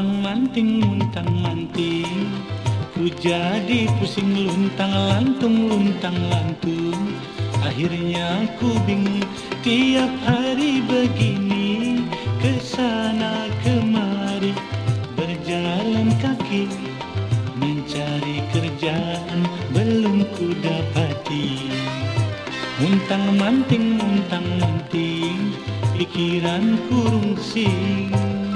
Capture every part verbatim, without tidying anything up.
Muntang-manting, muntang-manting, ku jadi pusing luntang-lantung, luntang-lantung. Akhirnya ku bingung tiap hari begini, kesana kemari berjalan kaki, mencari kerjaan belum ku dapati. Muntang-manting, muntang-manting, pikiranku rungsing.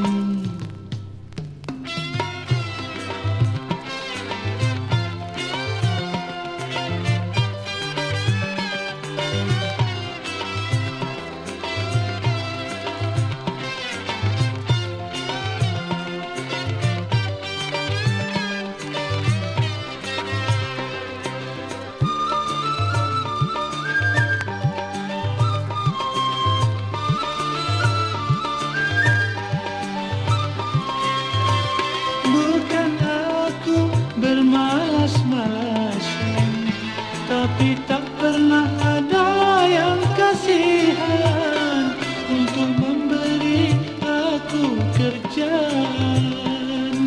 Bermalas-malasan, tapi tak pernah ada yang kasihan untuk memberi aku kerjaan.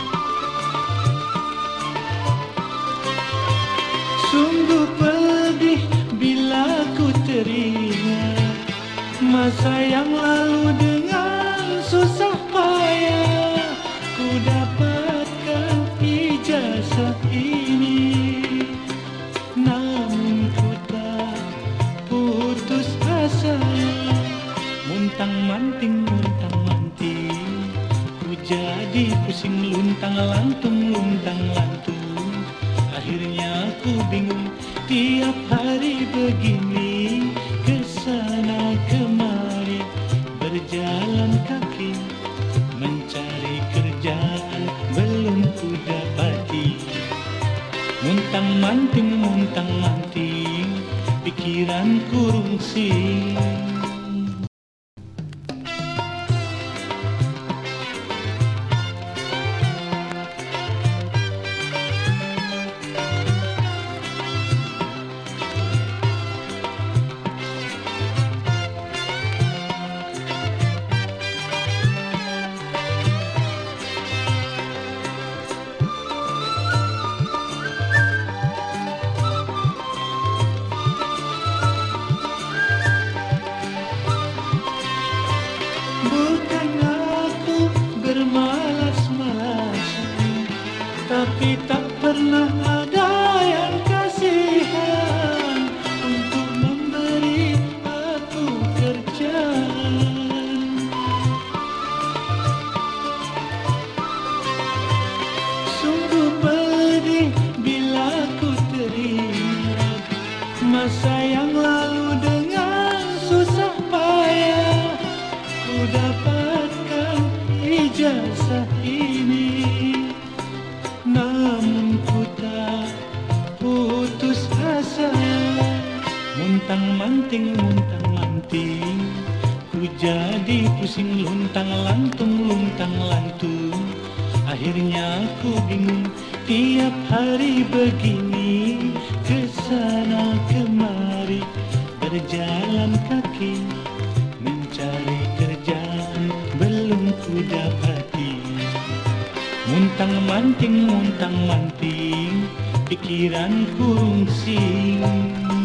Sungguh pedih bila ku teringat masa yang lalu dengan susah payah ku dapatkan ijazah ini, namun ku tak putus asa. Muntang-manting, muntang-manting, ku jadi pusing luntang-lantung, luntang-lantung. Akhirnya ku bingung tiap hari begini, kesana kemari berjalan kaki, mencari kerjaan belum ku dapati. Muntang-manting, muntang-manting, pikiranku rungsing. Bukan aku bermalas-malasan, tapi tak pernah ada yang kasihan untuk memberi aku kerjaan. Sungguh pedih bila ku teringat masa yang lalu dengan susah payah ku dapatkan ijazah ini, namun ku tak putus asa. Muntang-manting, muntang-manting, ku jadi pusing luntang-lantung, luntang-lantung. Akhirnya ku bingung tiap hari begini, kesana kemari berjalan kaki, mencari kerjaan belum ku dapati. Muntang-manting, muntang-manting, pikiranku rungsing.